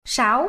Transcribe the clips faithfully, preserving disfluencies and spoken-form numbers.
sáu.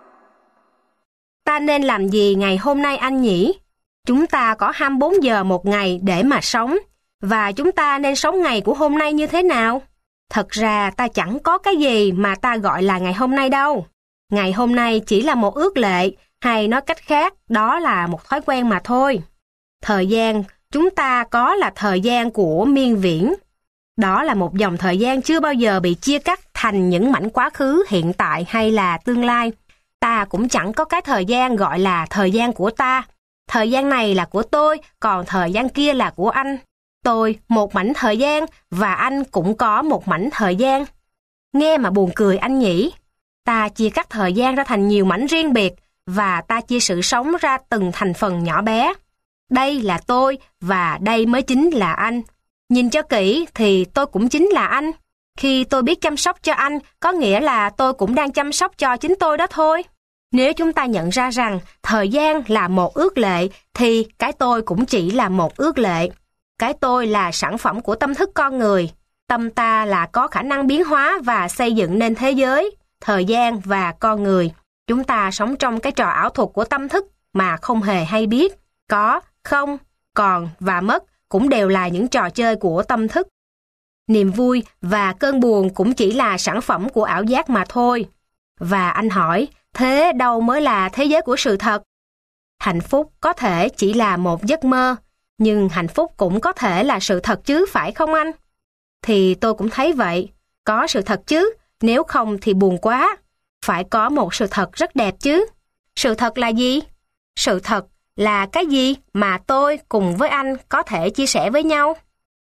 Ta nên làm gì ngày hôm nay anh nhỉ? Chúng ta có hai mươi bốn giờ một ngày để mà sống, và chúng ta nên sống ngày của hôm nay như thế nào? Thật ra ta chẳng có cái gì mà ta gọi là ngày hôm nay đâu. Ngày hôm nay chỉ là một ước lệ, hay nói cách khác, đó là một thói quen mà thôi. Thời gian chúng ta có là thời gian của miên viễn. Đó là một dòng thời gian chưa bao giờ bị chia cắt thành những mảnh quá khứ, hiện tại hay là tương lai. Ta cũng chẳng có cái thời gian gọi là thời gian của ta. Thời gian này là của tôi, còn thời gian kia là của anh. Tôi một mảnh thời gian và anh cũng có một mảnh thời gian. Nghe mà buồn cười anh nhỉ? Ta chia cắt thời gian ra thành nhiều mảnh riêng biệt và ta chia sự sống ra từng thành phần nhỏ bé. Đây là tôi và đây mới chính là anh. Nhìn cho kỹ thì tôi cũng chính là anh. Khi tôi biết chăm sóc cho anh, có nghĩa là tôi cũng đang chăm sóc cho chính tôi đó thôi. Nếu chúng ta nhận ra rằng thời gian là một ước lệ, thì cái tôi cũng chỉ là một ước lệ. Cái tôi là sản phẩm của tâm thức con người. Tâm ta là có khả năng biến hóa và xây dựng nên thế giới, thời gian và con người. Chúng ta sống trong cái trò ảo thuật của tâm thức mà không hề hay biết. Có, không, còn và mất cũng đều là những trò chơi của tâm thức. Niềm vui và cơn buồn cũng chỉ là sản phẩm của ảo giác mà thôi. Và anh hỏi, thế đâu mới là thế giới của sự thật? Hạnh phúc có thể chỉ là một giấc mơ, nhưng hạnh phúc cũng có thể là sự thật chứ, phải không anh? Thì tôi cũng thấy vậy. Có sự thật chứ, nếu không thì buồn quá. Phải có một sự thật rất đẹp chứ. Sự thật là gì? Sự thật là cái gì mà tôi cùng với anh có thể chia sẻ với nhau?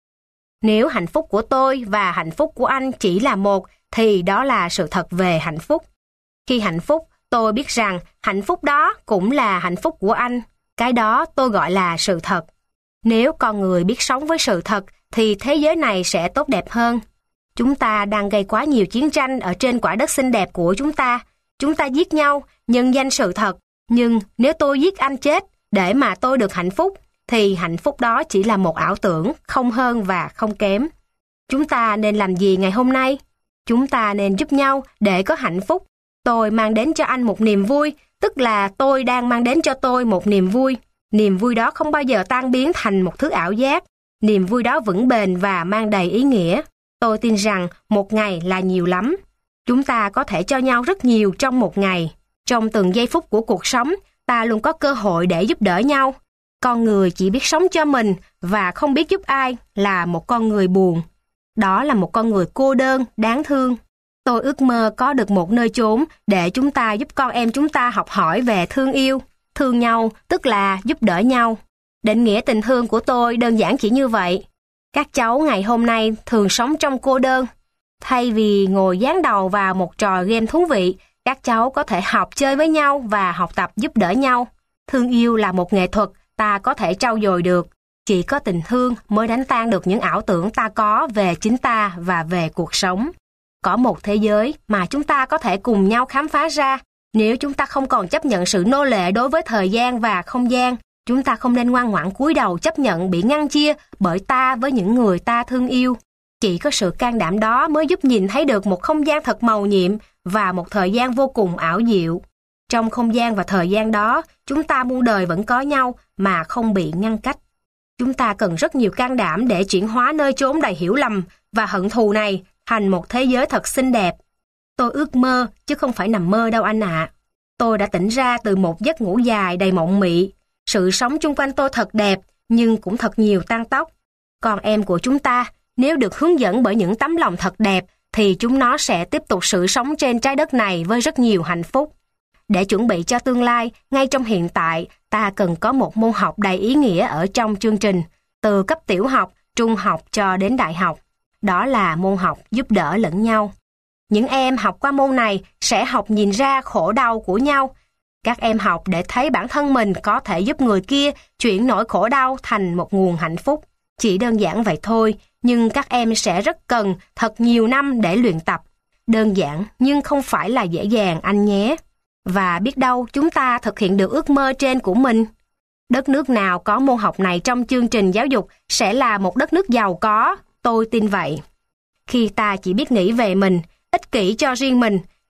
Nếu hạnh phúc của tôi và hạnh phúc của anh chỉ là một, thì đó là sự thật về hạnh phúc. Khi hạnh phúc, tôi biết rằng hạnh phúc đó cũng là hạnh phúc của anh. Cái đó tôi gọi là sự thật. Nếu con người biết sống với sự thật, thì thế giới này sẽ tốt đẹp hơn. Chúng ta đang gây quá nhiều chiến tranh ở trên quả đất xinh đẹp của chúng ta. Chúng ta giết nhau, nhân danh sự thật. Nhưng nếu tôi giết anh chết để mà tôi được hạnh phúc, thì hạnh phúc đó chỉ là một ảo tưởng, không hơn và không kém. Chúng ta nên làm gì ngày hôm nay? Chúng ta nên giúp nhau để có hạnh phúc. Tôi mang đến cho anh một niềm vui, tức là tôi đang mang đến cho tôi một niềm vui. Niềm vui đó không bao giờ tan biến thành một thứ ảo giác. Niềm vui đó vững bền và mang đầy ý nghĩa. Tôi tin rằng một ngày là nhiều lắm. Chúng ta có thể cho nhau rất nhiều trong một ngày. Trong từng giây phút của cuộc sống, ta luôn có cơ hội để giúp đỡ nhau. Con người chỉ biết sống cho mình và không biết giúp ai là một con người buồn. Đó là một con người cô đơn, đáng thương. Tôi ước mơ có được một nơi chốn để chúng ta giúp con em chúng ta học hỏi về thương yêu. Thương nhau tức là giúp đỡ nhau. Định nghĩa tình thương của tôi đơn giản chỉ như vậy. Các cháu ngày hôm nay thường sống trong cô đơn. Thay vì ngồi dán đầu vào một trò game thú vị, các cháu có thể học chơi với nhau và học tập giúp đỡ nhau. Thương yêu là một nghệ thuật ta có thể trau dồi được. Chỉ có tình thương mới đánh tan được những ảo tưởng ta có về chính ta và về cuộc sống. Có một thế giới mà chúng ta có thể cùng nhau khám phá ra. Nếu chúng ta không còn chấp nhận sự nô lệ đối với thời gian và không gian, chúng ta không nên ngoan ngoãn cúi đầu chấp nhận bị ngăn chia bởi ta với những người ta thương yêu. Chỉ có sự can đảm đó mới giúp nhìn thấy được một không gian thật màu nhiệm và một thời gian vô cùng ảo diệu. Trong không gian và thời gian đó, chúng ta muôn đời vẫn có nhau mà không bị ngăn cách. Chúng ta cần rất nhiều can đảm để chuyển hóa nơi chốn đầy hiểu lầm và hận thù này thành một thế giới thật xinh đẹp. Tôi ước mơ chứ không phải nằm mơ đâu anh ạ. À. Tôi đã tỉnh ra từ một giấc ngủ dài đầy mộng mị. Sự sống chung quanh tôi thật đẹp nhưng cũng thật nhiều tang tóc. Con em của chúng ta, nếu được hướng dẫn bởi những tấm lòng thật đẹp thì chúng nó sẽ tiếp tục sự sống trên trái đất này với rất nhiều hạnh phúc. Để chuẩn bị cho tương lai, ngay trong hiện tại, ta cần có một môn học đầy ý nghĩa ở trong chương trình, từ cấp tiểu học, trung học cho đến đại học. Đó là môn học giúp đỡ lẫn nhau. Những em học qua môn này sẽ học nhìn ra khổ đau của nhau. Các em học để thấy bản thân mình có thể giúp người kia chuyển nỗi khổ đau thành một nguồn hạnh phúc. Chỉ đơn giản vậy thôi, nhưng các em sẽ rất cần thật nhiều năm để luyện tập. Đơn giản nhưng không phải là dễ dàng anh nhé. Và biết đâu chúng ta thực hiện được ước mơ trên của mình. Đất nước nào có môn học này trong chương trình giáo dục sẽ là một đất nước giàu có, tôi tin vậy. Khi ta chỉ biết nghĩ về mình, ích kỷ cho riêng mình,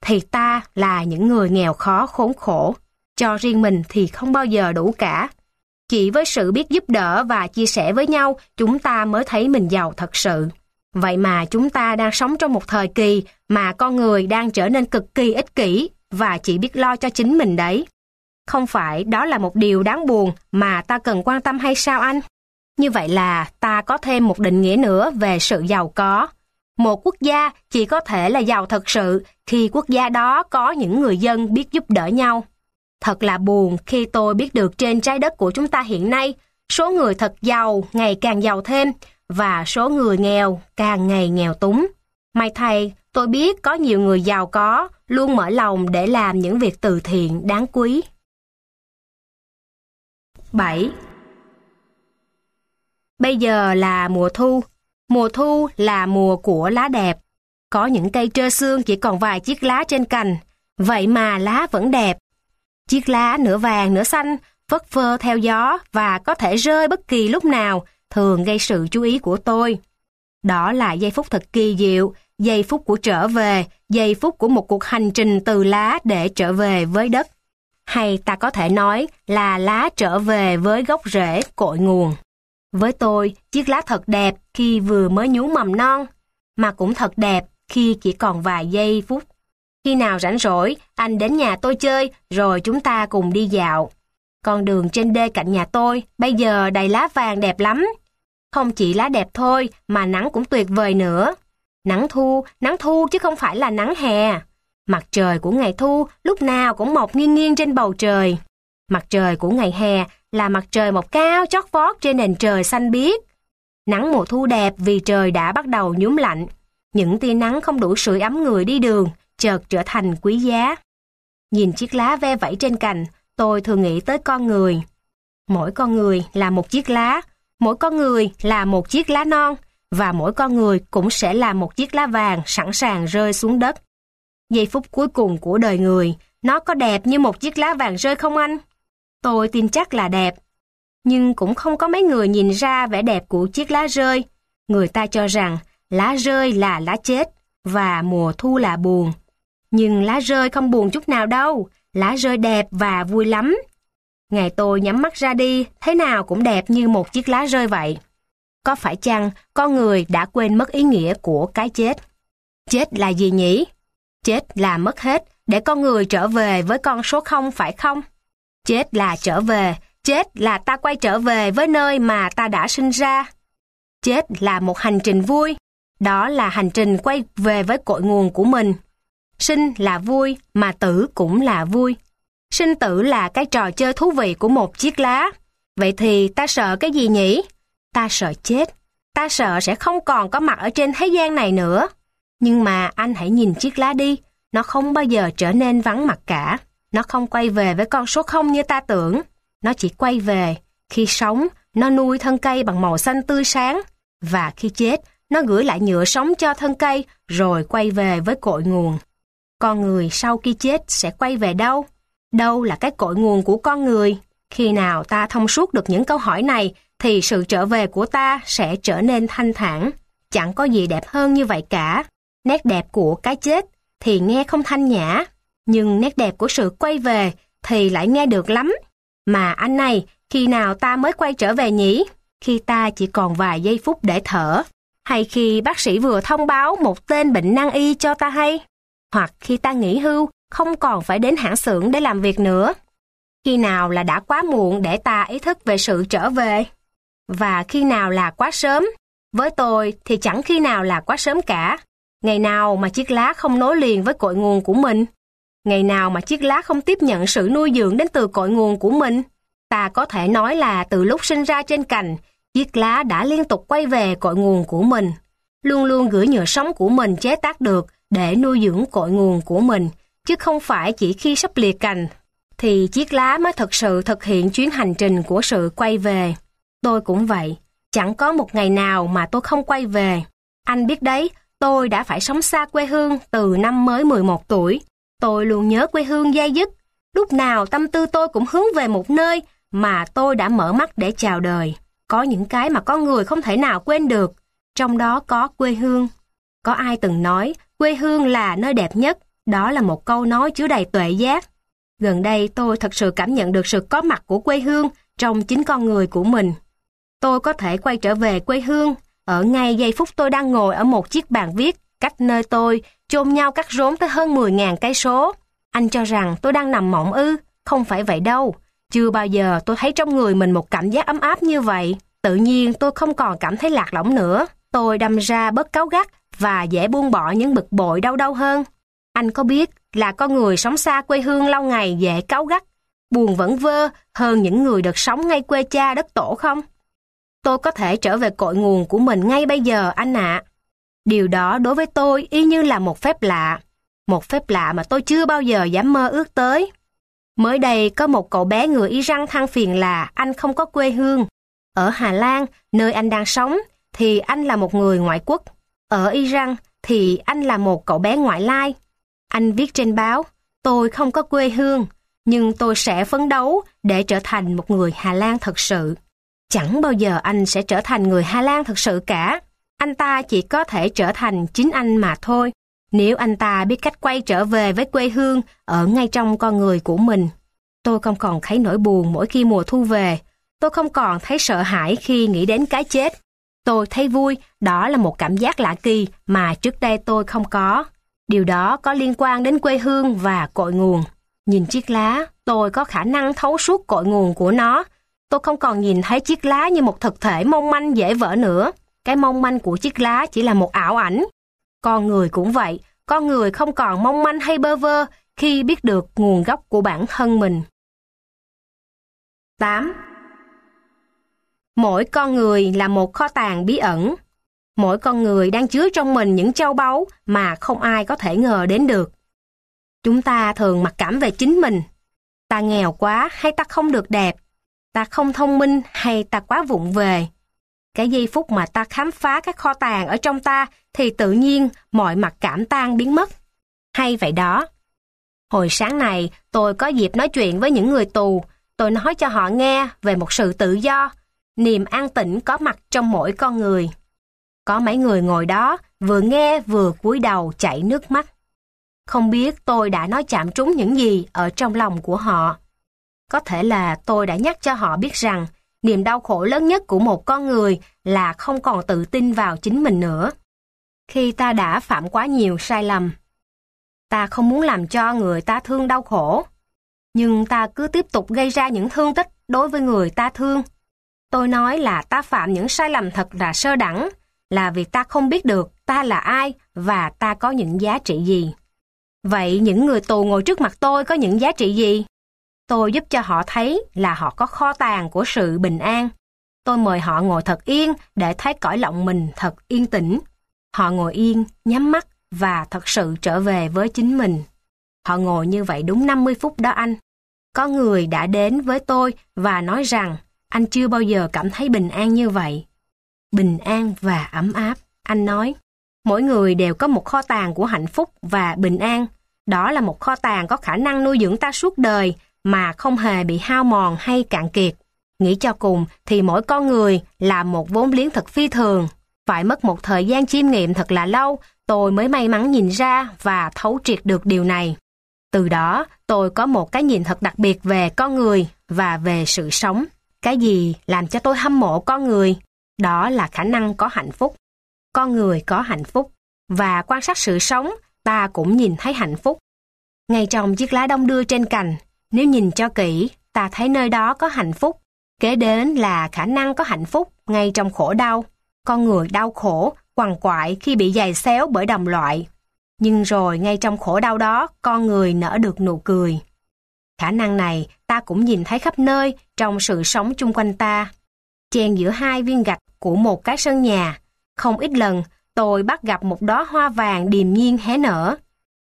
thì ta là những người nghèo khó khốn khổ. Cho riêng mình thì không bao giờ đủ cả. Chỉ với sự biết giúp đỡ và chia sẻ với nhau, chúng ta mới thấy mình giàu thật sự. Vậy mà chúng ta đang sống trong một thời kỳ mà con người đang trở nên cực kỳ ích kỷ và chỉ biết lo cho chính mình đấy. Không phải đó là một điều đáng buồn mà ta cần quan tâm hay sao anh? Như vậy là ta có thêm một định nghĩa nữa về sự giàu có. Một quốc gia chỉ có thể là giàu thật sự khi quốc gia đó có những người dân biết giúp đỡ nhau. Thật là buồn khi tôi biết được trên trái đất của chúng ta hiện nay, số người thật giàu ngày càng giàu thêm và số người nghèo càng ngày nghèo túng. May thay, tôi biết có nhiều người giàu có luôn mở lòng để làm những việc từ thiện đáng quý. bảy. Bây giờ là mùa thu. Mùa thu là mùa của lá đẹp. Có những cây trơ xương chỉ còn vài chiếc lá trên cành, vậy mà lá vẫn đẹp. Chiếc lá nửa vàng nửa xanh, phất phơ theo gió và có thể rơi bất kỳ lúc nào, thường gây sự chú ý của tôi. Đó là giây phút thật kỳ diệu, giây phút của trở về, giây phút của một cuộc hành trình từ lá để trở về với đất. Hay ta có thể nói là lá trở về với gốc rễ, cội nguồn. Với tôi, chiếc lá thật đẹp khi vừa mới nhú mầm non, mà cũng thật đẹp khi chỉ còn vài giây phút. Khi nào rảnh rỗi, anh đến nhà tôi chơi, rồi chúng ta cùng đi dạo. Con đường trên đê cạnh nhà tôi bây giờ đầy lá vàng đẹp lắm. Không chỉ lá đẹp thôi, mà nắng cũng tuyệt vời nữa. Nắng thu, nắng thu chứ không phải là nắng hè. Mặt trời của ngày thu lúc nào cũng mọc nghiêng nghiêng trên bầu trời. Mặt trời của ngày hè là mặt trời mọc cao chót vót trên nền trời xanh biếc. Nắng mùa thu đẹp vì trời đã bắt đầu nhúm lạnh. Những tia nắng không đủ sưởi ấm người đi đường, chợt trở thành quý giá. Nhìn chiếc lá ve vẫy trên cành, tôi thường nghĩ tới con người. Mỗi con người là một chiếc lá, mỗi con người là một chiếc lá non, và mỗi con người cũng sẽ là một chiếc lá vàng sẵn sàng rơi xuống đất. Giây phút cuối cùng của đời người, nó có đẹp như một chiếc lá vàng rơi không anh? Tôi tin chắc là đẹp. Nhưng cũng không có mấy người nhìn ra vẻ đẹp của chiếc lá rơi. Người ta cho rằng lá rơi là lá chết, và mùa thu là buồn. Nhưng lá rơi không buồn chút nào đâu, lá rơi đẹp và vui lắm. Ngày tôi nhắm mắt ra đi, thế nào cũng đẹp như một chiếc lá rơi vậy. Có phải chăng con người đã quên mất ý nghĩa của cái chết? Chết là gì nhỉ? Chết là mất hết, để con người trở về với con số không phải không? Chết là trở về, chết là ta quay trở về với nơi mà ta đã sinh ra. Chết là một hành trình vui, đó là hành trình quay về với cội nguồn của mình. Sinh là vui, mà tử cũng là vui. Sinh tử là cái trò chơi thú vị của một chiếc lá. Vậy thì ta sợ cái gì nhỉ? Ta sợ chết. Ta sợ sẽ không còn có mặt ở trên thế gian này nữa. Nhưng mà anh hãy nhìn chiếc lá đi, nó không bao giờ trở nên vắng mặt cả. Nó không quay về với con số không như ta tưởng. Nó chỉ quay về. Khi sống, nó nuôi thân cây bằng màu xanh tươi sáng. Và khi chết, nó gửi lại nhựa sống cho thân cây, rồi quay về với cội nguồn. Con người sau khi chết sẽ quay về đâu? Đâu là cái cội nguồn của con người? Khi nào ta thông suốt được những câu hỏi này, thì sự trở về của ta sẽ trở nên thanh thản. Chẳng có gì đẹp hơn như vậy cả. Nét đẹp của cái chết thì nghe không thanh nhã, nhưng nét đẹp của sự quay về thì lại nghe được lắm. Mà anh này, khi nào ta mới quay trở về nhỉ? Khi ta chỉ còn vài giây phút để thở, hay khi bác sĩ vừa thông báo một tên bệnh nan y cho ta hay, hoặc khi ta nghỉ hưu, không còn phải đến hãng xưởng để làm việc nữa. Khi nào là đã quá muộn để ta ý thức về sự trở về? Và khi nào là quá sớm? Với tôi thì chẳng khi nào là quá sớm cả. Ngày nào mà chiếc lá không nối liền với cội nguồn của mình? Ngày nào mà chiếc lá không tiếp nhận sự nuôi dưỡng đến từ cội nguồn của mình? Ta có thể nói là từ lúc sinh ra trên cành, chiếc lá đã liên tục quay về cội nguồn của mình, luôn luôn gửi nhựa sống của mình chế tác được để nuôi dưỡng cội nguồn của mình, chứ không phải chỉ khi sắp liệt cành, thì chiếc lá mới thực sự thực hiện chuyến hành trình của sự quay về. Tôi cũng vậy, chẳng có một ngày nào mà tôi không quay về. Anh biết đấy, tôi đã phải sống xa quê hương từ năm mới mười một tuổi. Tôi luôn nhớ quê hương dai dứt. Lúc nào tâm tư tôi cũng hướng về một nơi mà tôi đã mở mắt để chào đời. Có những cái mà con người không thể nào quên được, trong đó có quê hương. Có ai từng nói quê hương là nơi đẹp nhất, Đó là một câu nói chứa đầy tuệ giác. Gần đây tôi thật sự cảm nhận được sự có mặt của quê hương trong chính con người của mình. Tôi có thể quay trở về quê hương ở ngay giây phút tôi đang ngồi ở một chiếc bàn viết cách nơi tôi chôm nhau cắt rốn tới hơn mười nghìn cây số. Anh cho rằng tôi đang nằm mộng ư? Không phải vậy đâu. Chưa bao giờ tôi thấy trong người mình một cảm giác ấm áp như vậy. Tự nhiên tôi không còn cảm thấy lạc lõng nữa. Tôi đâm ra bớt cáu gắt và dễ buông bỏ những bực bội đau đau hơn. Anh có biết là con người sống xa quê hương lâu ngày dễ cáu gắt, buồn vẩn vơ hơn những người được sống ngay quê cha đất tổ không? Tôi có thể trở về cội nguồn của mình ngay bây giờ anh ạ. Điều đó đối với tôi y như là một phép lạ. Một phép lạ mà tôi chưa bao giờ dám mơ ước tới. Mới đây có một cậu bé người Iran than phiền là anh không có quê hương. Ở Hà Lan, nơi anh đang sống, thì anh là một người ngoại quốc. Ở Iran thì anh là một cậu bé ngoại lai. Anh viết trên báo, tôi không có quê hương, nhưng tôi sẽ phấn đấu để trở thành một người Hà Lan thật sự. Chẳng bao giờ anh sẽ trở thành người Hà Lan thật sự cả. Anh ta chỉ có thể trở thành chính anh mà thôi. Nếu anh ta biết cách quay trở về với quê hương ở ngay trong con người của mình. Tôi không còn thấy nỗi buồn mỗi khi mùa thu về. Tôi không còn thấy sợ hãi khi nghĩ đến cái chết. Tôi thấy vui, đó là một cảm giác lạ kỳ mà trước đây tôi không có. Điều đó có liên quan đến quê hương và cội nguồn. Nhìn chiếc lá, tôi có khả năng thấu suốt cội nguồn của nó. Tôi không còn nhìn thấy chiếc lá như một thực thể mong manh dễ vỡ nữa. Cái mong manh của chiếc lá chỉ là một ảo ảnh. Con người cũng vậy, con người không còn mong manh hay bơ vơ khi biết được nguồn gốc của bản thân mình. tám. Mỗi con người là một kho tàng bí ẩn. Mỗi con người đang chứa trong mình những châu báu mà không ai có thể ngờ đến được. Chúng ta thường mặc cảm về chính mình. Ta nghèo quá hay ta không được đẹp? Ta không thông minh hay ta quá vụng về? Cái giây phút mà ta khám phá các kho tàng ở trong ta thì tự nhiên mọi mặc cảm tan biến mất. Hay vậy đó. Hồi sáng này tôi có dịp nói chuyện với những người tù. Tôi nói cho họ nghe về một sự tự do, niềm an tĩnh có mặt trong mỗi con người. Có mấy người ngồi đó vừa nghe vừa cúi đầu chảy nước mắt. Không biết tôi đã nói chạm trúng những gì ở trong lòng của họ. Có thể là tôi đã nhắc cho họ biết rằng niềm đau khổ lớn nhất của một con người là không còn tự tin vào chính mình nữa. Khi ta đã phạm quá nhiều sai lầm, ta không muốn làm cho người ta thương đau khổ, nhưng ta cứ tiếp tục gây ra những thương tích đối với người ta thương. Tôi nói là ta phạm những sai lầm thật là sơ đẳng, là vì ta không biết được ta là ai và ta có những giá trị gì. Vậy những người tù ngồi trước mặt tôi có những giá trị gì? Tôi giúp cho họ thấy là họ có kho tàng của sự bình an. Tôi mời họ ngồi thật yên để thấy cõi lòng mình thật yên tĩnh. Họ ngồi yên, nhắm mắt và thật sự trở về với chính mình. Họ ngồi như vậy đúng năm mươi phút đó anh. Có người đã đến với tôi và nói rằng anh chưa bao giờ cảm thấy bình an như vậy. Bình an và ấm áp, anh nói. Mỗi người đều có một kho tàng của hạnh phúc và bình an. Đó là một kho tàng có khả năng nuôi dưỡng ta suốt đời mà không hề bị hao mòn hay cạn kiệt. Nghĩ cho cùng thì mỗi con người là một vốn liếng thật phi thường. Phải mất một thời gian chiêm nghiệm thật là lâu, tôi mới may mắn nhìn ra và thấu triệt được điều này. Từ đó, tôi có một cái nhìn thật đặc biệt về con người và về sự sống. Cái gì làm cho tôi hâm mộ con người? Đó là khả năng có hạnh phúc. Con người có hạnh phúc, và quan sát sự sống, ta cũng nhìn thấy hạnh phúc. Ngay trong chiếc lá đông đưa trên cành, nếu nhìn cho kỹ, ta thấy nơi đó có hạnh phúc. Kế đến là khả năng có hạnh phúc ngay trong khổ đau. Con người đau khổ, quằn quại khi bị giày xéo bởi đồng loại. Nhưng rồi ngay trong khổ đau đó, con người nở được nụ cười. Khả năng này ta cũng nhìn thấy khắp nơi trong sự sống chung quanh ta. Chèn giữa hai viên gạch của một cái sân nhà, không ít lần tôi bắt gặp một đóa hoa vàng điềm nhiên hé nở.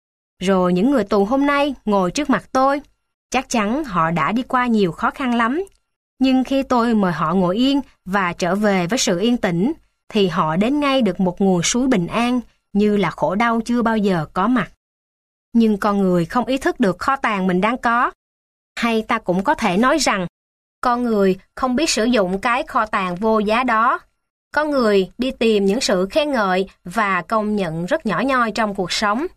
Rồi những người tù hôm nay ngồi trước mặt tôi, chắc chắn họ đã đi qua nhiều khó khăn lắm. Nhưng khi tôi mời họ ngồi yên và trở về với sự yên tĩnh, thì họ đến ngay được một nguồn suối bình an, như là khổ đau chưa bao giờ có mặt. Nhưng con người không ý thức được kho tàng mình đang có. Hay ta cũng có thể nói rằng, con người không biết sử dụng cái kho tàng vô giá đó. Con người đi tìm những sự khen ngợi và công nhận rất nhỏ nhoi trong cuộc sống.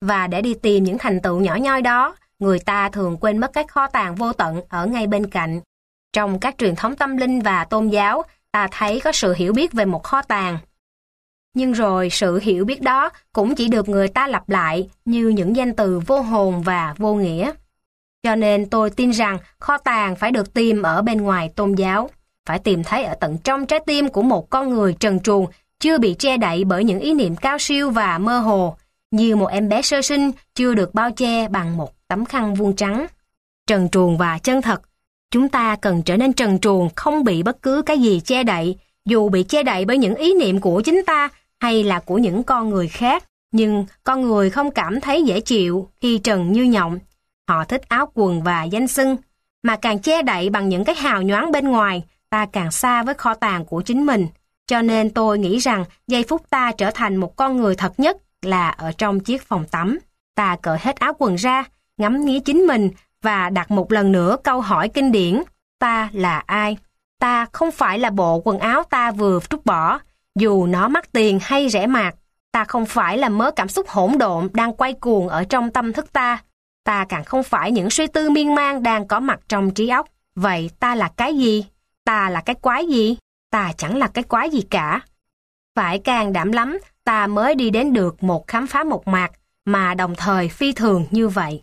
và để đi tìm những thành tựu nhỏ nhoi đó, người ta thường quên mất cái kho tàng vô tận ở ngay bên cạnh. Trong các truyền thống tâm linh và tôn giáo, ta thấy có sự hiểu biết về một kho tàng. Nhưng rồi sự hiểu biết đó cũng chỉ được người ta lặp lại như những danh từ vô hồn và vô nghĩa. Cho nên tôi tin rằng kho tàng phải được tìm ở bên ngoài tôn giáo, phải tìm thấy ở tận trong trái tim của một con người trần truồng, chưa bị che đậy bởi những ý niệm cao siêu và mơ hồ, như một em bé sơ sinh chưa được bao che bằng một tấm khăn vuông trắng. Trần truồng và chân thật, chúng ta cần trở nên trần truồng, không bị bất cứ cái gì che đậy, dù bị che đậy bởi những ý niệm của chính ta hay là của những con người khác. Nhưng con người không cảm thấy dễ chịu khi trần như nhộng. Họ thích áo quần và danh xưng, mà càng che đậy bằng những cái hào nhoáng bên ngoài, ta càng xa với kho tàng của chính mình. Cho nên tôi nghĩ rằng giây phút ta trở thành một con người thật nhất là ở trong chiếc phòng tắm. Ta cởi hết áo quần ra, ngắm nghía chính mình và đặt một lần nữa câu hỏi kinh điển: ta là ai? Ta không phải là bộ quần áo ta vừa trút bỏ, dù nó mắc tiền hay rẻ mạt. Ta không phải là mớ cảm xúc hỗn độn đang quay cuồng ở trong tâm thức ta. Ta càng không phải những suy tư miên man đang có mặt trong trí óc. Vậy ta là cái gì? Ta là cái quái gì? Ta chẳng là cái quái gì cả. Phải can đảm lắm, ta mới đi đến được một khám phá một mạc, mà đồng thời phi thường như vậy.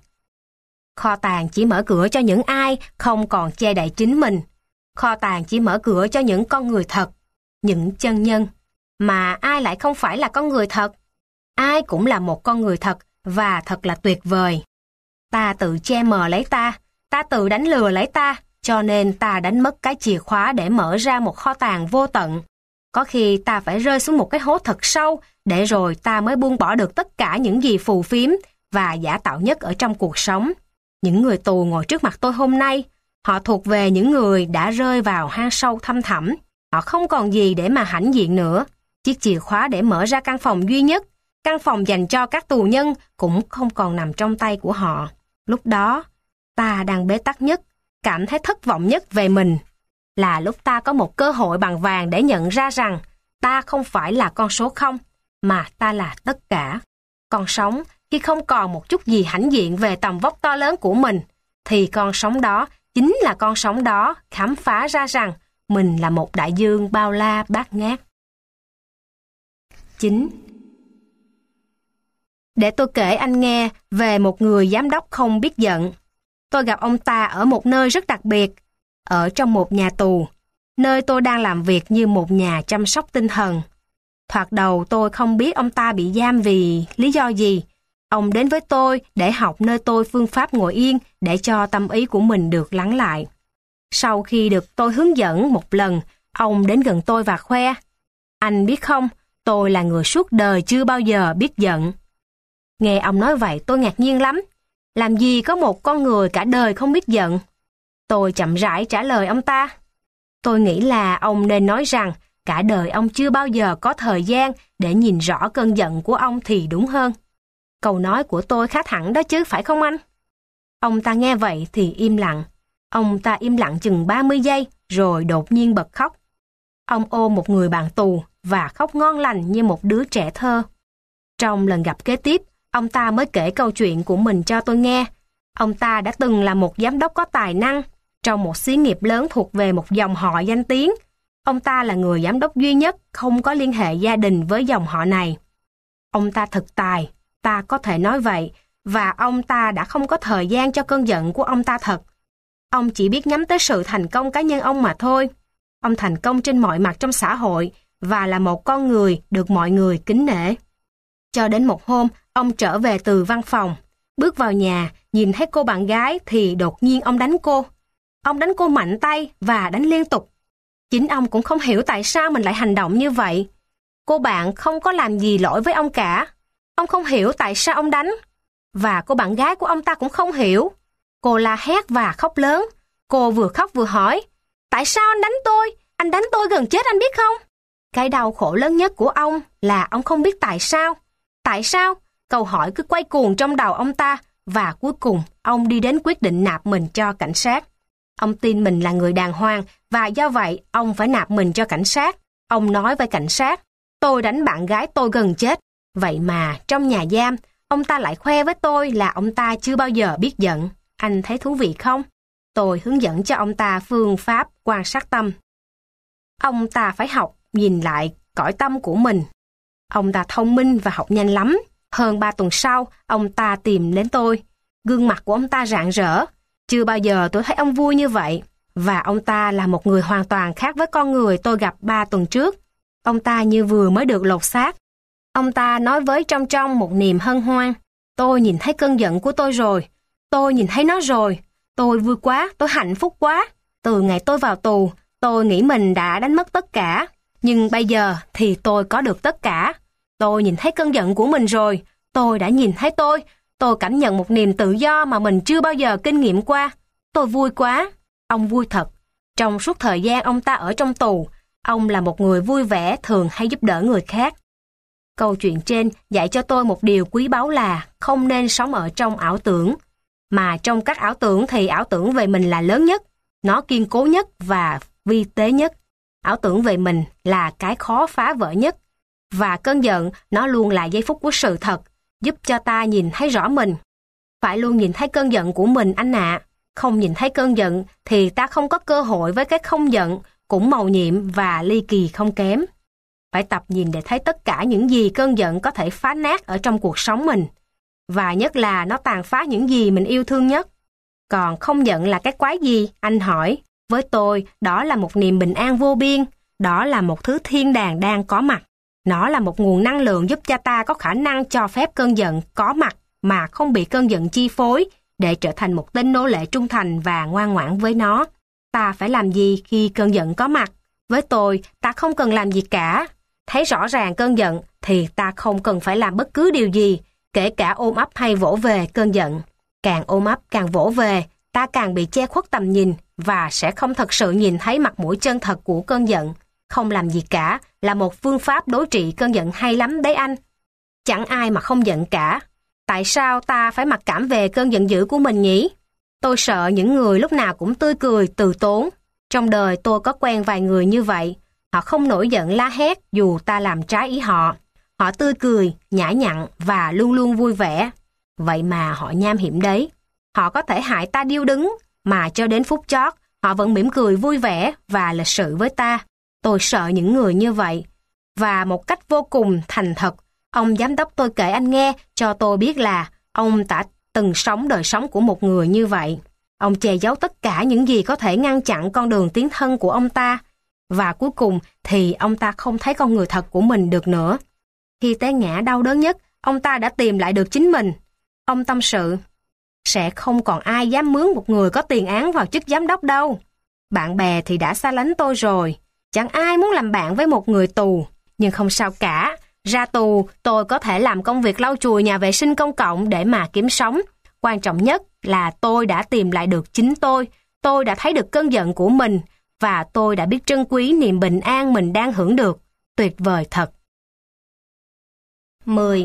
Kho tàng chỉ mở cửa cho những ai không còn che đậy chính mình. Kho tàng chỉ mở cửa cho những con người thật, những chân nhân. Mà ai lại không phải là con người thật? Ai cũng là một con người thật, và thật là tuyệt vời. Ta tự che mờ lấy ta, ta tự đánh lừa lấy ta, cho nên ta đánh mất cái chìa khóa để mở ra một kho tàng vô tận. Có khi ta phải rơi xuống một cái hố thật sâu, để rồi ta mới buông bỏ được tất cả những gì phù phiếm và giả tạo nhất ở trong cuộc sống. Những người tù ngồi trước mặt tôi hôm nay, họ thuộc về những người đã rơi vào hang sâu thăm thẳm. Họ không còn gì để mà hãnh diện nữa. Chiếc chìa khóa để mở ra căn phòng duy nhất, căn phòng dành cho các tù nhân cũng không còn nằm trong tay của họ. Lúc đó, ta đang bế tắc nhất, cảm thấy thất vọng nhất về mình. Là lúc ta có một cơ hội bằng vàng để nhận ra rằng ta không phải là con số không, mà ta là tất cả. Con sống, khi không còn một chút gì hãnh diện về tầm vóc to lớn của mình, thì con sống đó chính là con sống đó khám phá ra rằng mình là một đại dương bao la bát ngát. chín. Để tôi kể anh nghe về một người giám đốc không biết giận. Tôi gặp ông ta ở một nơi rất đặc biệt, ở trong một nhà tù, nơi tôi đang làm việc như một nhà chăm sóc tinh thần. Thoạt đầu tôi không biết ông ta bị giam vì lý do gì. Ông đến với tôi để học nơi tôi phương pháp ngồi yên để cho tâm ý của mình được lắng lại. Sau khi được tôi hướng dẫn một lần, ông đến gần tôi và khoe: anh biết không, tôi là người suốt đời chưa bao giờ biết giận. Nghe ông nói vậy tôi ngạc nhiên lắm. Làm gì có một con người cả đời không biết giận? Tôi chậm rãi trả lời ông ta. Tôi nghĩ là ông nên nói rằng cả đời ông chưa bao giờ có thời gian để nhìn rõ cơn giận của ông thì đúng hơn. Câu nói của tôi khá thẳng đó chứ, phải không anh? Ông ta nghe vậy thì im lặng. Ông ta im lặng chừng ba mươi giây rồi đột nhiên bật khóc. Ông ôm một người bạn tù và khóc ngon lành như một đứa trẻ thơ. Trong lần gặp kế tiếp, ông ta mới kể câu chuyện của mình cho tôi nghe. Ông ta đã từng là một giám đốc có tài năng trong một xí nghiệp lớn thuộc về một dòng họ danh tiếng. Ông ta là người giám đốc duy nhất không có liên hệ gia đình với dòng họ này. Ông ta thực tài, ta có thể nói vậy, và ông ta đã không có thời gian cho cơn giận của ông ta thật. Ông chỉ biết nhắm tới sự thành công cá nhân ông mà thôi. Ông thành công trên mọi mặt trong xã hội và là một con người được mọi người kính nể. Cho đến một hôm, ông trở về từ văn phòng, bước vào nhà, nhìn thấy cô bạn gái thì đột nhiên ông đánh cô. Ông đánh cô mạnh tay và đánh liên tục. Chính ông cũng không hiểu tại sao mình lại hành động như vậy. Cô bạn không có làm gì lỗi với ông cả. Ông không hiểu tại sao ông đánh. Và cô bạn gái của ông ta cũng không hiểu. Cô la hét và khóc lớn. Cô vừa khóc vừa hỏi: tại sao anh đánh tôi? Anh đánh tôi gần chết anh biết không? Cái đau khổ lớn nhất của ông là ông không biết tại sao. Tại sao? Câu hỏi cứ quay cuồng trong đầu ông ta, và cuối cùng ông đi đến quyết định nạp mình cho cảnh sát. Ông tin mình là người đàng hoàng và do vậy ông phải nạp mình cho cảnh sát. Ông nói với cảnh sát: tôi đánh bạn gái tôi gần chết. Vậy mà trong nhà giam, ông ta lại khoe với tôi là ông ta chưa bao giờ biết giận. Anh thấy thú vị không? Tôi hướng dẫn cho ông ta phương pháp quan sát tâm. Ông ta phải học nhìn lại cõi tâm của mình. Ông ta thông minh và học nhanh lắm. Hơn ba tuần sau, ông ta tìm đến tôi. Gương mặt của ông ta rạng rỡ. Chưa bao giờ tôi thấy ông vui như vậy. Và ông ta là một người hoàn toàn khác với con người tôi gặp ba tuần trước. Ông ta như vừa mới được lột xác. Ông ta nói với trong trong một niềm hân hoan. Tôi nhìn thấy cơn giận của tôi rồi. Tôi nhìn thấy nó rồi. Tôi vui quá, tôi hạnh phúc quá. Từ ngày tôi vào tù, tôi nghĩ mình đã đánh mất tất cả. Nhưng bây giờ thì tôi có được tất cả. Tôi nhìn thấy cơn giận của mình rồi. Tôi đã nhìn thấy tôi. Tôi cảm nhận một niềm tự do mà mình chưa bao giờ kinh nghiệm qua. Tôi vui quá. Ông vui thật. Trong suốt thời gian ông ta ở trong tù, ông là một người vui vẻ, thường hay giúp đỡ người khác. Câu chuyện trên dạy cho tôi một điều quý báu là không nên sống ở trong ảo tưởng. Mà trong các ảo tưởng thì ảo tưởng về mình là lớn nhất, nó kiên cố nhất và vi tế nhất. Ảo tưởng về mình là cái khó phá vỡ nhất. Và cơn giận nó luôn là giây phút của sự thật, giúp cho ta nhìn thấy rõ mình. Phải luôn nhìn thấy cơn giận của mình anh ạ. À. Không nhìn thấy cơn giận thì ta không có cơ hội với cái không giận, cũng mầu nhiệm và ly kỳ không kém. Phải tập nhìn để thấy tất cả những gì cơn giận có thể phá nát ở trong cuộc sống mình. Và nhất là nó tàn phá những gì mình yêu thương nhất. Còn không giận là cái quái gì? Anh hỏi. Với tôi, đó là một niềm bình an vô biên. Đó là một thứ thiên đàng đang có mặt. Nó là một nguồn năng lượng giúp cho ta có khả năng cho phép cơn giận có mặt mà không bị cơn giận chi phối, để trở thành một tên nô lệ trung thành và ngoan ngoãn với nó. Ta phải làm gì khi cơn giận có mặt? Với tôi, ta không cần làm gì cả. Thấy rõ ràng cơn giận thì ta không cần phải làm bất cứ điều gì, kể cả ôm ấp hay vỗ về cơn giận. Càng ôm ấp càng vỗ về, ta càng bị che khuất tầm nhìn và sẽ không thật sự nhìn thấy mặt mũi chân thật của cơn giận. Không làm gì cả là một phương pháp đối trị cơn giận hay lắm đấy anh. Chẳng ai mà không giận cả. Tại sao ta phải mặc cảm về cơn giận dữ của mình nhỉ? Tôi sợ những người lúc nào cũng tươi cười, từ tốn. Trong đời tôi có quen vài người như vậy. Họ không nổi giận la hét dù ta làm trái ý họ. Họ tươi cười, nhã nhặn và luôn luôn vui vẻ. Vậy mà họ nham hiểm đấy. Họ có thể hại ta điêu đứng, mà cho đến phút chót, họ vẫn mỉm cười vui vẻ và lịch sự với ta. Tôi sợ những người như vậy. Và một cách vô cùng thành thật, ông giám đốc tôi kể anh nghe cho tôi biết là ông đã từng sống đời sống của một người như vậy. Ông che giấu tất cả những gì có thể ngăn chặn con đường tiến thân của ông ta. Và cuối cùng thì ông ta không thấy con người thật của mình được nữa. Khi té ngã đau đớn nhất, ông ta đã tìm lại được chính mình. Ông tâm sự, sẽ không còn ai dám mướn một người có tiền án vào chức giám đốc đâu. Bạn bè thì đã xa lánh tôi rồi. Chẳng ai muốn làm bạn với một người tù. Nhưng không sao cả. Ra tù, tôi có thể làm công việc lau chùi nhà vệ sinh công cộng để mà kiếm sống. Quan trọng nhất là tôi đã tìm lại được chính tôi. Tôi đã thấy được cơn giận của mình. Và tôi đã biết trân quý niềm bình an mình đang hưởng được. Tuyệt vời thật. mười.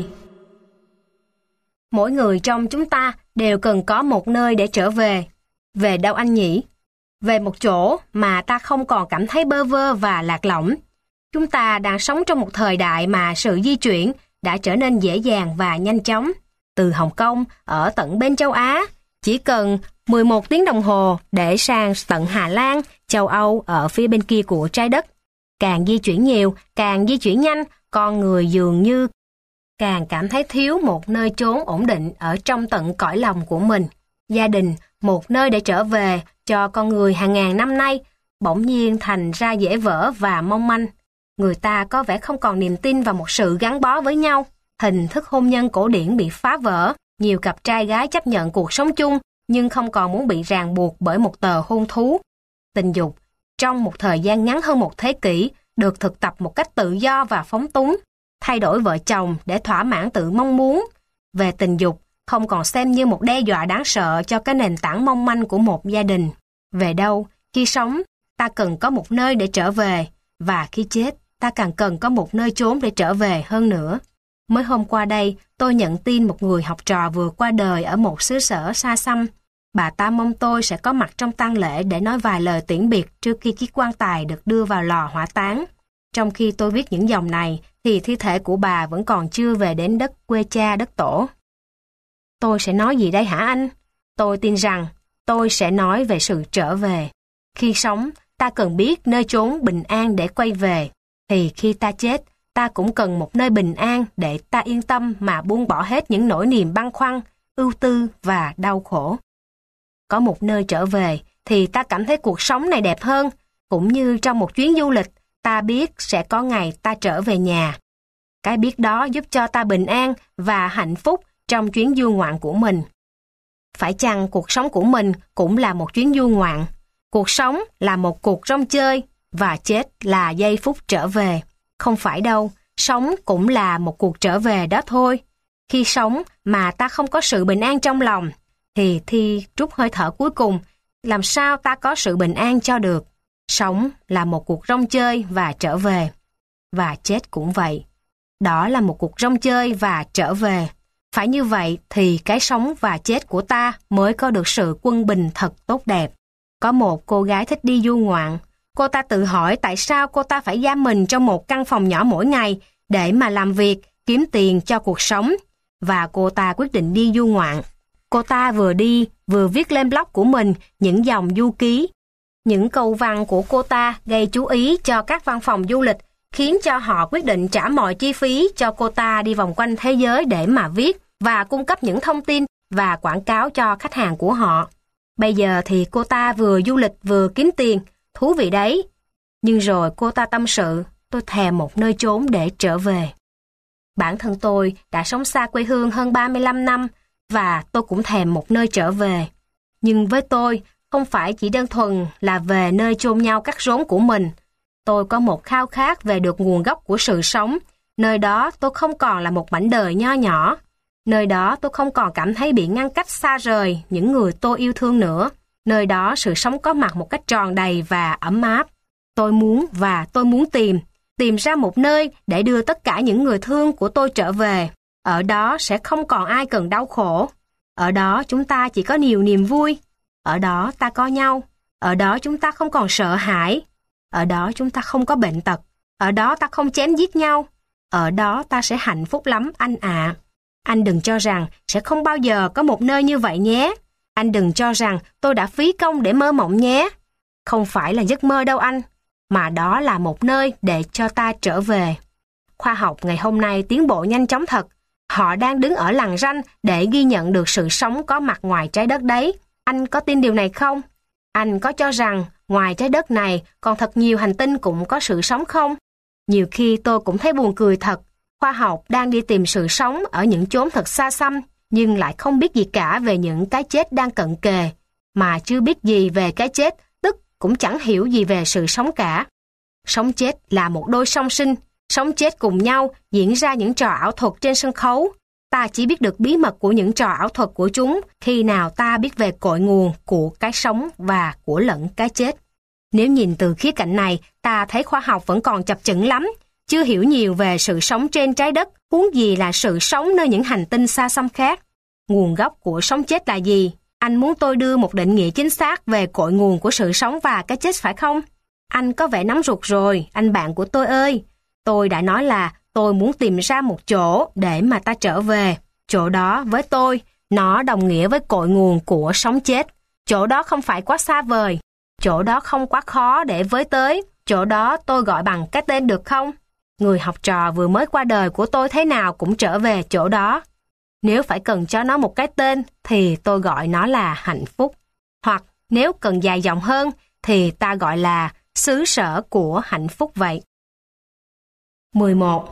Mỗi người trong chúng ta đều cần có một nơi để trở về. Về đâu anh nhỉ? Về một chỗ mà ta không còn cảm thấy bơ vơ và lạc lõng. Chúng ta đang sống trong một thời đại mà sự di chuyển đã trở nên dễ dàng và nhanh chóng. Từ Hồng Kông ở tận bên châu Á, chỉ cần mười một tiếng đồng hồ để sang tận Hà Lan, châu Âu ở phía bên kia của trái đất. Càng di chuyển nhiều, càng di chuyển nhanh, con người dường như càng cảm thấy thiếu một nơi chốn ổn định ở trong tận cõi lòng của mình. Gia đình, một nơi để trở về cho con người hàng ngàn năm nay, bỗng nhiên thành ra dễ vỡ và mong manh. Người ta có vẻ không còn niềm tin vào một sự gắn bó với nhau. Hình thức hôn nhân cổ điển bị phá vỡ, nhiều cặp trai gái chấp nhận cuộc sống chung nhưng không còn muốn bị ràng buộc bởi một tờ hôn thú. Tình dục, trong một thời gian ngắn hơn một thế kỷ, được thực tập một cách tự do và phóng túng, thay đổi vợ chồng để thỏa mãn tự mong muốn. Về tình dục, không còn xem như một đe dọa đáng sợ cho cái nền tảng mong manh của một gia đình. Về đâu, khi sống, ta cần có một nơi để trở về, và khi chết, ta càng cần có một nơi trốn để trở về hơn nữa. Mới hôm qua đây, tôi nhận tin một người học trò vừa qua đời ở một xứ sở xa xăm. Bà ta mong tôi sẽ có mặt trong tang lễ để nói vài lời tiễn biệt trước khi chiếc quan tài được đưa vào lò hỏa táng. Trong khi tôi viết những dòng này, thì thi thể của bà vẫn còn chưa về đến đất quê cha đất tổ. Tôi sẽ nói gì đây hả anh? Tôi tin rằng tôi sẽ nói về sự trở về. Khi sống, ta cần biết nơi chốn bình an để quay về. Thì khi ta chết, ta cũng cần một nơi bình an để ta yên tâm mà buông bỏ hết những nỗi niềm băn khoăn, ưu tư và đau khổ. Có một nơi trở về thì ta cảm thấy cuộc sống này đẹp hơn, cũng như trong một chuyến du lịch, ta biết sẽ có ngày ta trở về nhà. Cái biết đó giúp cho ta bình an và hạnh phúc trong chuyến du ngoạn của mình. Phải chăng cuộc sống của mình cũng là một chuyến du ngoạn? Cuộc sống là một cuộc rong chơi và chết là giây phút trở về. Không phải đâu, sống cũng là một cuộc trở về đó thôi. Khi sống mà ta không có sự bình an trong lòng, thì khi trút hơi thở cuối cùng, làm sao ta có sự bình an cho được? Sống là một cuộc rong chơi và trở về. Và chết cũng vậy. Đó là một cuộc rong chơi và trở về. Phải như vậy thì cái sống và chết của ta mới có được sự quân bình thật tốt đẹp. Có một cô gái thích đi du ngoạn. Cô ta tự hỏi tại sao cô ta phải giam mình trong một căn phòng nhỏ mỗi ngày để mà làm việc, kiếm tiền cho cuộc sống. Và cô ta quyết định đi du ngoạn. Cô ta vừa đi, vừa viết lên blog của mình những dòng du ký. Những câu văn của cô ta gây chú ý cho các văn phòng du lịch, khiến cho họ quyết định trả mọi chi phí cho cô ta đi vòng quanh thế giới để mà viết và cung cấp những thông tin và quảng cáo cho khách hàng của họ. Bây giờ thì cô ta vừa du lịch vừa kiếm tiền, thú vị đấy. Nhưng rồi cô ta tâm sự, tôi thèm một nơi chốn để trở về. Bản thân tôi đã sống xa quê hương hơn ba mươi lăm năm và tôi cũng thèm một nơi trở về. Nhưng với tôi, không phải chỉ đơn thuần là về nơi chôn nhau cắt rốn của mình. Tôi có một khao khát về được nguồn gốc của sự sống. Nơi đó tôi không còn là một mảnh đời nho nhỏ. Nơi đó tôi không còn cảm thấy bị ngăn cách xa rời những người tôi yêu thương nữa. Nơi đó sự sống có mặt một cách tròn đầy và ấm áp. Tôi muốn và tôi muốn tìm, tìm ra một nơi để đưa tất cả những người thương của tôi trở về. Ở đó sẽ không còn ai cần đau khổ. Ở đó chúng ta chỉ có nhiều niềm vui. Ở đó ta có nhau. Ở đó chúng ta không còn sợ hãi. Ở đó chúng ta không có bệnh tật. Ở đó ta không chém giết nhau. Ở đó ta sẽ hạnh phúc lắm anh ạ. À. Anh đừng cho rằng sẽ không bao giờ có một nơi như vậy nhé. Anh đừng cho rằng tôi đã phí công để mơ mộng nhé. Không phải là giấc mơ đâu anh, mà đó là một nơi để cho ta trở về. Khoa học ngày hôm nay tiến bộ nhanh chóng thật. Họ đang đứng ở lằn ranh để ghi nhận được sự sống có mặt ngoài trái đất đấy. Anh có tin điều này không? Anh có cho rằng ngoài trái đất này còn thật nhiều hành tinh cũng có sự sống không? Nhiều khi tôi cũng thấy buồn cười thật. Khoa học đang đi tìm sự sống ở những chốn thật xa xăm, nhưng lại không biết gì cả về những cái chết đang cận kề. Mà chưa biết gì về cái chết, tức cũng chẳng hiểu gì về sự sống cả. Sống chết là một đôi song sinh, sống chết cùng nhau diễn ra những trò ảo thuật trên sân khấu. Ta chỉ biết được bí mật của những trò ảo thuật của chúng khi nào ta biết về cội nguồn của cái sống và của lẫn cái chết. Nếu nhìn từ khía cạnh này, ta thấy khoa học vẫn còn chập chững lắm, chưa hiểu nhiều về sự sống trên trái đất, huống gì là sự sống nơi những hành tinh xa xăm khác. Nguồn gốc của sống chết là gì? Anh muốn tôi đưa một định nghĩa chính xác về cội nguồn của sự sống và cái chết phải không? Anh có vẻ nóng ruột rồi, anh bạn của tôi ơi. Tôi đã nói là tôi muốn tìm ra một chỗ để mà ta trở về. Chỗ đó với tôi, nó đồng nghĩa với cội nguồn của sống chết. Chỗ đó không phải quá xa vời. Chỗ đó không quá khó để với tới. Chỗ đó tôi gọi bằng cái tên được không? Người học trò vừa mới qua đời của tôi thế nào cũng trở về chỗ đó. Nếu phải cần cho nó một cái tên thì tôi gọi nó là hạnh phúc. Hoặc nếu cần dài dòng hơn thì ta gọi là xứ sở của hạnh phúc vậy. mười một.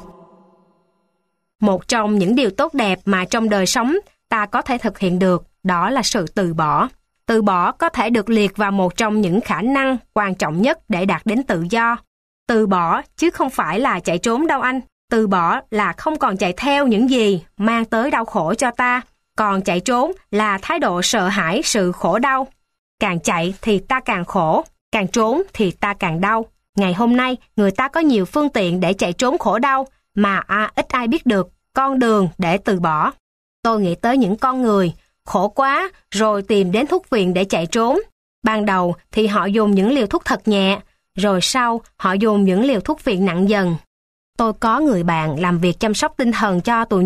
Một trong những điều tốt đẹp mà trong đời sống ta có thể thực hiện được đó là sự từ bỏ. Từ bỏ có thể được liệt vào một trong những khả năng quan trọng nhất để đạt đến tự do. Từ bỏ chứ không phải là chạy trốn đâu anh. Từ bỏ là không còn chạy theo những gì mang tới đau khổ cho ta. Còn chạy trốn là thái độ sợ hãi sự khổ đau. Càng chạy thì ta càng khổ, càng trốn thì ta càng đau. Ngày hôm nay, người ta có nhiều phương tiện để chạy trốn khổ đau mà à, ít ai biết được con đường để từ bỏ. Tôi nghĩ tới những con người khổ quá rồi tìm đến thuốc viện để chạy trốn. Ban đầu thì họ dùng những liều thuốc thật nhẹ, rồi sau họ dùng những liều thuốc viện nặng dần. Tôi có người bạn làm việc chăm sóc tinh thần cho tù nhân.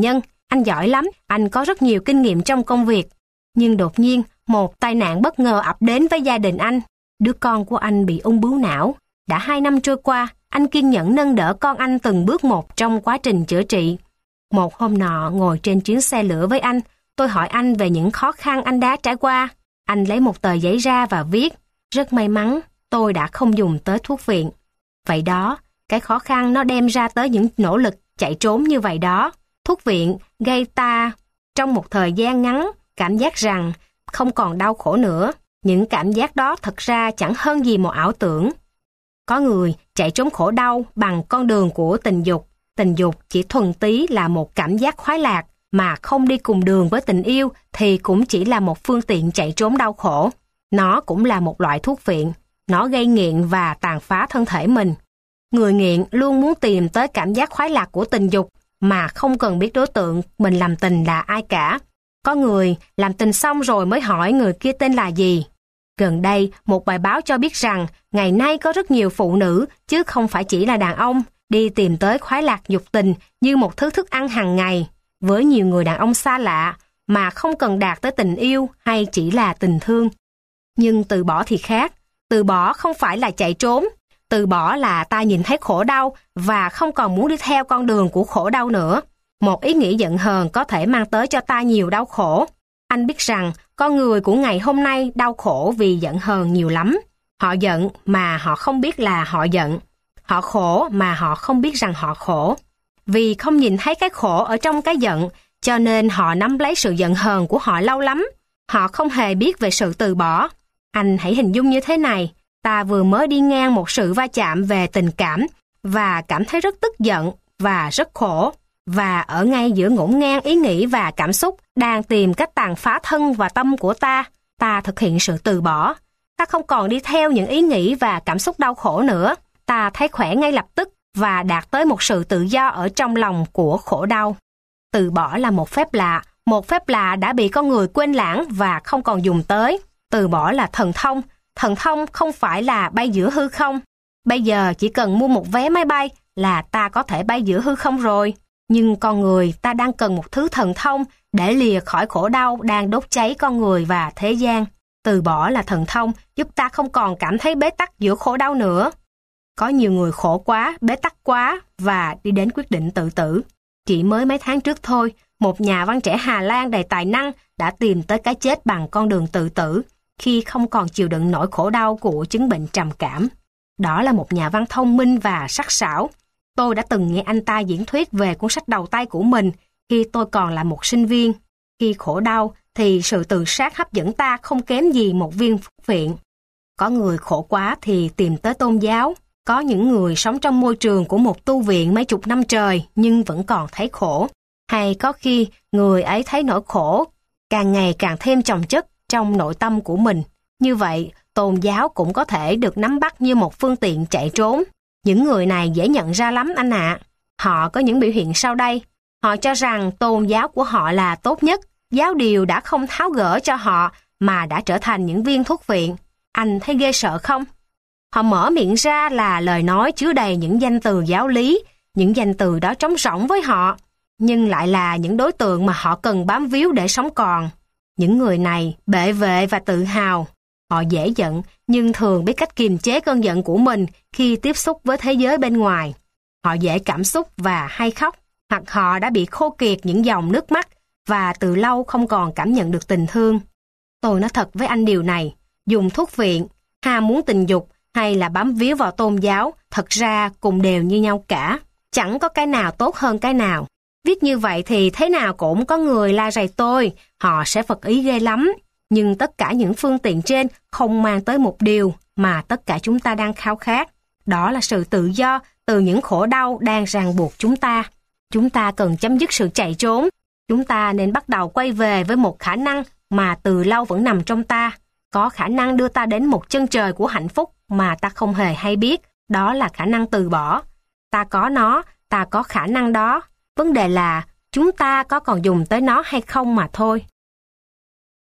anh giỏi lắm, anh có rất nhiều kinh nghiệm trong công việc. Nhưng đột nhiên, một tai nạn bất ngờ ập đến với gia đình anh. Đứa con của anh bị ung bướu não. Đã hai năm trôi qua, anh kiên nhẫn nâng đỡ con anh từng bước một trong quá trình chữa trị. Một hôm nọ, ngồi trên chuyến xe lửa với anh, tôi hỏi anh về những khó khăn anh đã trải qua. Anh lấy một tờ giấy ra và viết, rất may mắn, tôi đã không dùng tới thuốc viện. Vậy đó, cái khó khăn nó đem ra tới những nỗ lực chạy trốn như vậy đó. Thuốc viện gây ta trong một thời gian ngắn cảm giác rằng không còn đau khổ nữa. Những cảm giác đó thật ra chẳng hơn gì một ảo tưởng. Có người chạy trốn khổ đau bằng con đường của tình dục. Tình dục chỉ thuần túy là một cảm giác khoái lạc, mà không đi cùng đường với tình yêu thì cũng chỉ là một phương tiện chạy trốn đau khổ. Nó cũng là một loại thuốc viện. Nó gây nghiện và tàn phá thân thể mình. Người nghiện luôn muốn tìm tới cảm giác khoái lạc của tình dục mà không cần biết đối tượng mình làm tình là ai cả. Có người làm tình xong rồi mới hỏi người kia tên là gì. Gần đây, một bài báo cho biết rằng ngày nay có rất nhiều phụ nữ, chứ không phải chỉ là đàn ông, đi tìm tới khoái lạc dục tình như một thứ thức ăn hàng ngày, với nhiều người đàn ông xa lạ mà không cần đạt tới tình yêu hay chỉ là tình thương. Nhưng từ bỏ thì khác. Từ bỏ không phải là chạy trốn. Từ bỏ là ta nhìn thấy khổ đau và không còn muốn đi theo con đường của khổ đau nữa. Một ý nghĩ giận hờn có thể mang tới cho ta nhiều đau khổ. Anh biết rằng con người của ngày hôm nay đau khổ vì giận hờn nhiều lắm. Họ giận mà họ không biết là họ giận. Họ khổ mà họ không biết rằng họ khổ. Vì không nhìn thấy cái khổ ở trong cái giận, cho nên họ nắm lấy sự giận hờn của họ lâu lắm. Họ không hề biết về sự từ bỏ. Anh hãy hình dung như thế này. Ta vừa mới đi ngang một sự va chạm về tình cảm và cảm thấy rất tức giận và rất khổ. Và ở ngay giữa ngổn ngang ý nghĩ và cảm xúc đang tìm cách tàn phá thân và tâm của ta, ta thực hiện sự từ bỏ. Ta không còn đi theo những ý nghĩ và cảm xúc đau khổ nữa. Ta thấy khỏe ngay lập tức và đạt tới một sự tự do ở trong lòng của khổ đau. Từ bỏ là một phép lạ, một phép lạ đã bị con người quên lãng và không còn dùng tới. Từ bỏ là thần thông. Thần thông không phải là bay giữa hư không. Bây giờ chỉ cần mua một vé máy bay là ta có thể bay giữa hư không rồi. Nhưng con người ta đang cần một thứ thần thông để lìa khỏi khổ đau đang đốt cháy con người và thế gian. Từ bỏ là thần thông giúp ta không còn cảm thấy bế tắc giữa khổ đau nữa. Có nhiều người khổ quá, bế tắc quá và đi đến quyết định tự tử. Chỉ mới mấy tháng trước thôi, một nhà văn trẻ Hà Lan đầy tài năng đã tìm tới cái chết bằng con đường tự tử khi không còn chịu đựng nỗi khổ đau của chứng bệnh trầm cảm. Đó là một nhà văn thông minh và sắc sảo. Tôi đã từng nghe anh ta diễn thuyết về cuốn sách đầu tay của mình khi tôi còn là một sinh viên. Khi khổ đau thì sự tự sát hấp dẫn ta không kém gì một viên thuốc viện. Có người khổ quá thì tìm tới tôn giáo. Có những người sống trong môi trường của một tu viện mấy chục năm trời nhưng vẫn còn thấy khổ. Hay có khi người ấy thấy nỗi khổ càng ngày càng thêm chồng chất trong nội tâm của mình. Như vậy, tôn giáo cũng có thể được nắm bắt như một phương tiện chạy trốn. Những người này dễ nhận ra lắm anh ạ. À. Họ có những biểu hiện sau đây. Họ cho rằng tôn giáo của họ là tốt nhất. Giáo điều đã không tháo gỡ cho họ mà đã trở thành những viên thuốc viện. Anh thấy ghê sợ không? Họ mở miệng ra là lời nói chứa đầy những danh từ giáo lý. Những danh từ đó trống rỗng với họ, nhưng lại là những đối tượng mà họ cần bám víu để sống còn. Những người này bệ vệ và tự hào. Họ dễ giận nhưng thường biết cách kiềm chế cơn giận của mình khi tiếp xúc với thế giới bên ngoài. Họ dễ cảm xúc và hay khóc, hoặc họ đã bị khô kiệt những dòng nước mắt và từ lâu không còn cảm nhận được tình thương. Tôi nói thật với anh điều này, dùng thuốc viện, ham muốn tình dục hay là bám víu vào tôn giáo thật ra cùng đều như nhau cả. Chẳng có cái nào tốt hơn cái nào. Viết như vậy thì thế nào cũng có người la rầy tôi, họ sẽ phật ý ghê lắm. Nhưng tất cả những phương tiện trên không mang tới một điều mà tất cả chúng ta đang khao khát. Đó là sự tự do từ những khổ đau đang ràng buộc chúng ta. Chúng ta cần chấm dứt sự chạy trốn. Chúng ta nên bắt đầu quay về với một khả năng mà từ lâu vẫn nằm trong ta. Có khả năng đưa ta đến một chân trời của hạnh phúc mà ta không hề hay biết. Đó là khả năng từ bỏ. Ta có nó, ta có khả năng đó. Vấn đề là chúng ta có còn dùng tới nó hay không mà thôi.